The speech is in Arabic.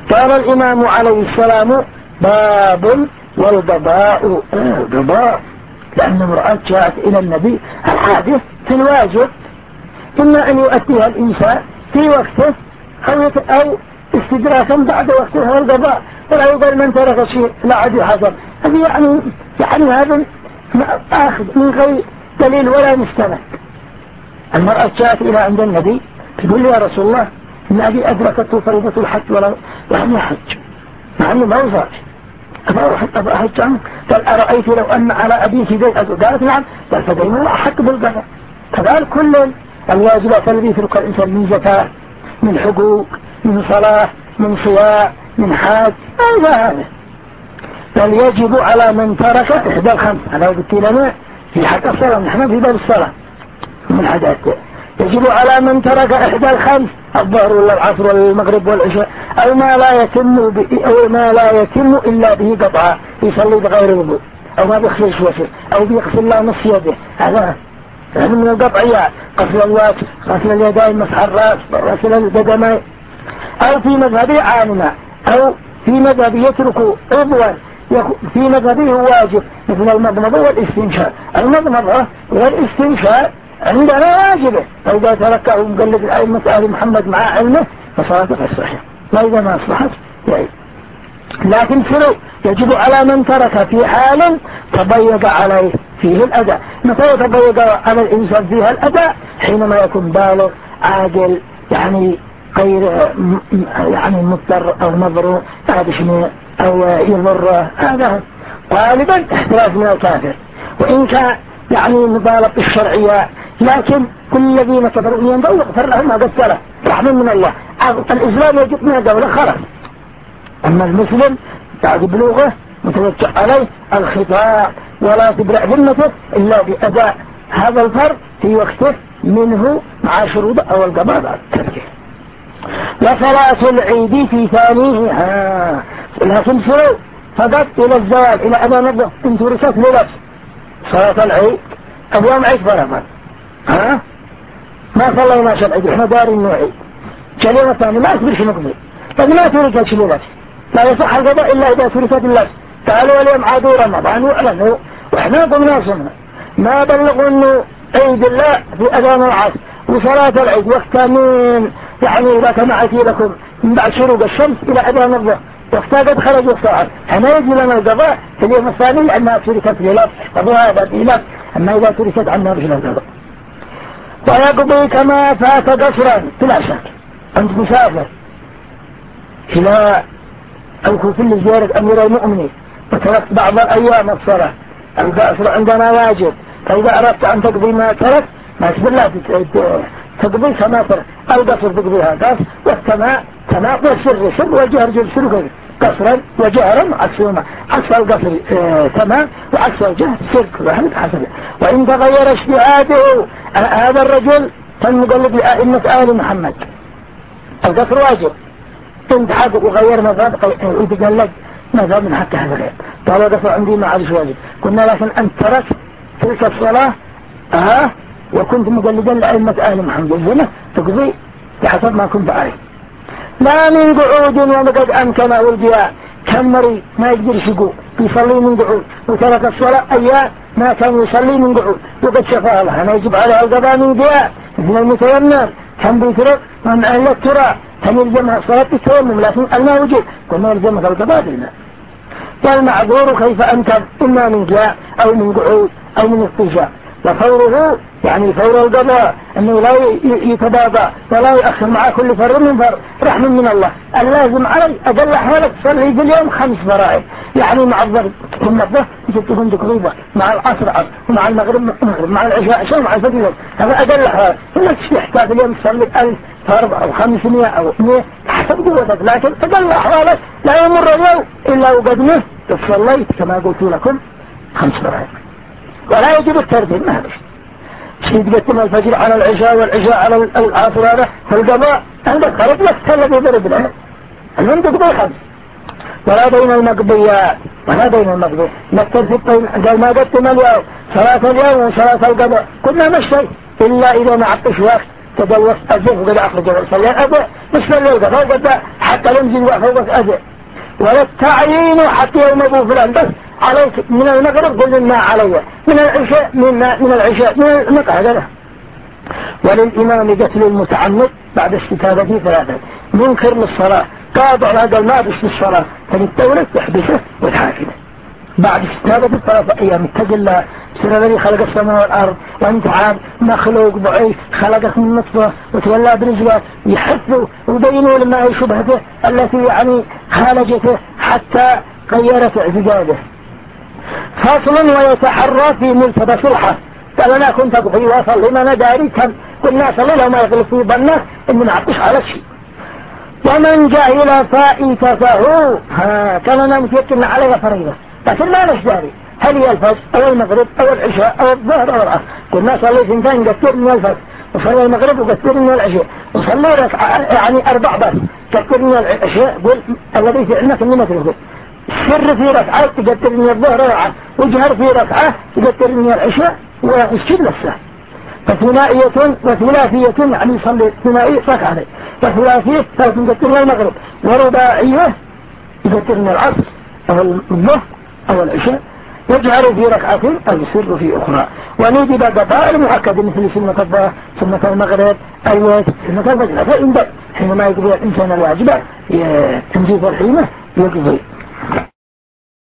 قال الإمام عليه السلام: باب والقضاء قضاء، لأن امرأة جاءت إلى النبي الحادث في الواجب، إما أن يؤديها الإنسان في وقته أو استدراكا بعد وقته والقضاء، ولا يقال من ترك شيء لا عاد يحاسب. هذه يعني هذا آخذ من غير دليل ولا مستند. المرأة جاءت إلى عند النبي تقول لي: يا رسول الله، إن أبي أدركته فريضة الحج ولا يحج، مع أنه ما وصلش، أبا أحج عنه. قال: أرأيت لو أن على أبيك دين؟ قالت: نعم. قال: فدين الله أحق بالقضاء. كذلك كل الواجبات التي يتركها الإنسان من زكاة، من حقوق، من صلاة، من صيام، من حاج، هذا بل يجب على من ترك إحدى الخمس. أنا قلت لنا في حق الصلاة، نحن في باب الصلاة من حدث، يجب على من ترك إحدى الخمس، الظهر ولا العصر ولا المغرب والعشاء، أو ما لا يتم إلا به قطعة، يصلي بغير وضوء، أو ما بيغسل وجهه، أو بيغسل الله نص يده، هذا يعني من القطعيات. غسل الوجه، غسل اليدين، مسح الرأس، غسل القدمين. أو في مذهبه عامة، أو في مذهبه يترك عضوا في مذهبه واجب، مثل المضمضة والاستنشاق. المضمضة والاستنشاق عندنا واجبه، فإذا تركه مقلد الأئمة آل محمد مع علمه فصلاته غير صحيحة، ما إذا ما أصلحت يعني. لكن شنو يجب على من ترك في حال تضيق عليه فيه الأداء؟ متى يتضيق على الإنسان فيها الأداء؟ حينما يكون بالغ عاقل، يعني غير يعني مضطر أو مضروب أو يضر، هذا غالبا احتراز من الكافر. وإن كان يعني مطالب الشرعية، لكن كل الذين كفروا ينبغي يغفر لهم ما قد سلف رحمة من الله. الإسلام يجب من الدولة خلاص، أما المسلم بعد بلوغه متوجه عليه الخطاء، ولا تبرع ذمته إلا بأداء هذا الفرض في وقته منه مع شروط أو القضاء التركه. وصلاة العيد في ثانيه لكن شنو فقط إلى الزوال، إلى أذان الظهر، إن تركت لنفس صلاة العيد اليوم عيد فرضا، ما صلينا العيد، احنا دارين نوعيد اليوم الثاني ما أكبر شي نقضي، لكن ما تركت لنفس، لا يصح القضاء إلا إذا تركت لنفس. قالوا اليوم عادوا رمضان وأعلنوا، وإحنا قمنا سنة ما بلغوا إنه عيد الله في أذان العصر وصلاة العيد وقتها من يعني إذا كمعتي لكم من بعد شروق الشمس إلى أذان الظهر، وقتها قد خرج الساعة، هنا يجي لنا القضاء في اليوم الثاني لأنها تركت لنفس، قضاء هذا بإلف. أما إذا تركت عنها رجل القضاء. ويقضي كما فات قصرا بلا شك. أنت مسافر إلى أو كل زيارة أمير المؤمنين وتركت بعض الأيام الصلاة، القصر عندنا واجب، فإذا أردت أن تقضي ما ترك ما تبلا تقضي كما ترك، القصر تقضيها قصر، والتماء والسر والجهر سر قصرا وجهرا عكسهما، عكس القصر تمام وعكس الجهر سر، وهذا حسب. وإن تغير اجتهاده هذا الرجل فالمقلد لأئمة آل محمد، القصر واجب، إن تحقق وغير مذهب يتقلد مذهب من حق هذا غير. قال القصر عندي ما عادش واجب، قلنا لكن أنت ترك تلك الصلاة وكنت مقلدا لأئمة آل محمد، الزمة تقضي بحسب ما كنت عليه. لا من قعود ومقد أمكنه الجياء، كم مريض ما يقدر يقوم يصلي من قعود وترك الصلاة أيام ما كان يصلي من قعود وقد شفاه الله، أنا يجب عليه القضاء من جياء. مثل المتيمم كم بيترك من أهل الترى كم يلزمها الصلاة بالتيمم، لكن الماء وجد كما يلزمها القضاء بالماء. والمعذور كيف أنكر إما من جياء أو من قعود أو من اضطجاع. وفوره يعني فور القضاء أنه لا يتباضى ولا يأخر مع كل فر من فر، رحمة من الله. اللازم علي أقل حالك تصلي في اليوم 5 فرائض، يعني مع الظهر ثم الظهر تكون تقريبا، مع العصر عصر، ومع المغرب مغرب، مع العشاء عشاء، مع الفجر. هذا أقل حالك. إنك تحتاج اليوم تصلي 1000 فرض أو 500 أو 100 حسب قوتك، لكن أقل حالك لا يمر اليوم إلا وقد مت تصليت كما قلت لكم 5 فرائض. ولا يجب الترديد، ما هذا شيء تقدم الفجر على العشاء والعشاء على العصر، هذا فالقضاء عندك خلط لك الذي ضرب له المهم تقضي 5. ولا بين المقضيات ولا بين المقضي نكتب في الطين قال ما قدم اليوم صلاة اليوم وصلاة القضاء كنا مشي إلا إذا ما عطش وقت تجوز أجل وقد أخرج وصلى أبى مش الليلة فوق حتى ينزل وفوق أجل ولا التعيين حتى يوم أبو فلان بس عليك من المغرب قل لنا علي من العشاء من العشاء من المقعد له. وللإمام قتل المتعمد بعد استتابته ثلاثة منكر للصلاة قاطع هذا المابس للصلاة فالدولة تحبسه وتحاكمه بعد استتابته 3 أيام اتق الله سر الذي خلق السماء والأرض وانت عاد مخلوق ضعيف خلقك من نطفة وتولى برزقه يحثه ويبينوا لما هي شبهته التي يعني خالجته حتى غيرت اعتقاده. فصل ويتحرى في ملتبس الحث قال أنا كنت أبغي وأصلي ما أنا داري كم كنا أصلي لو ما يغلق في ظنه إنه ما عطش على شيء. ومن جهل فائتته كان أنا متيقن عليها فريضة لكن ما نش داري هل هي الفجر أو المغرب أو العشاء أو الظهر أو العصر كنا صلي ثنتين قتر من الفجر وصلي المغرب وقتر من العشاء وصلي ركعة يعني 4 بس قتر من العشاء قل الذي في علمك إني ما تنقل سر في ركعة تقتر من الظهر والعصر وجهر في ركعة تقتر من العشاء والسجد للسهل. وثلاثية يعني يصلي ثنائي ركعتين وثلاثية تقتر من المغرب ورباعية تقتر من العصر أو الظهر أو العشاء يجهر في ركعتين أو يسر في أخرى. ونجد قضاء المؤكد مثل سنة الظهر سنة المغرب أي سنة الفجر فإن حينما يقضي الإنسان الواجبة تنجيز الحينة يقضي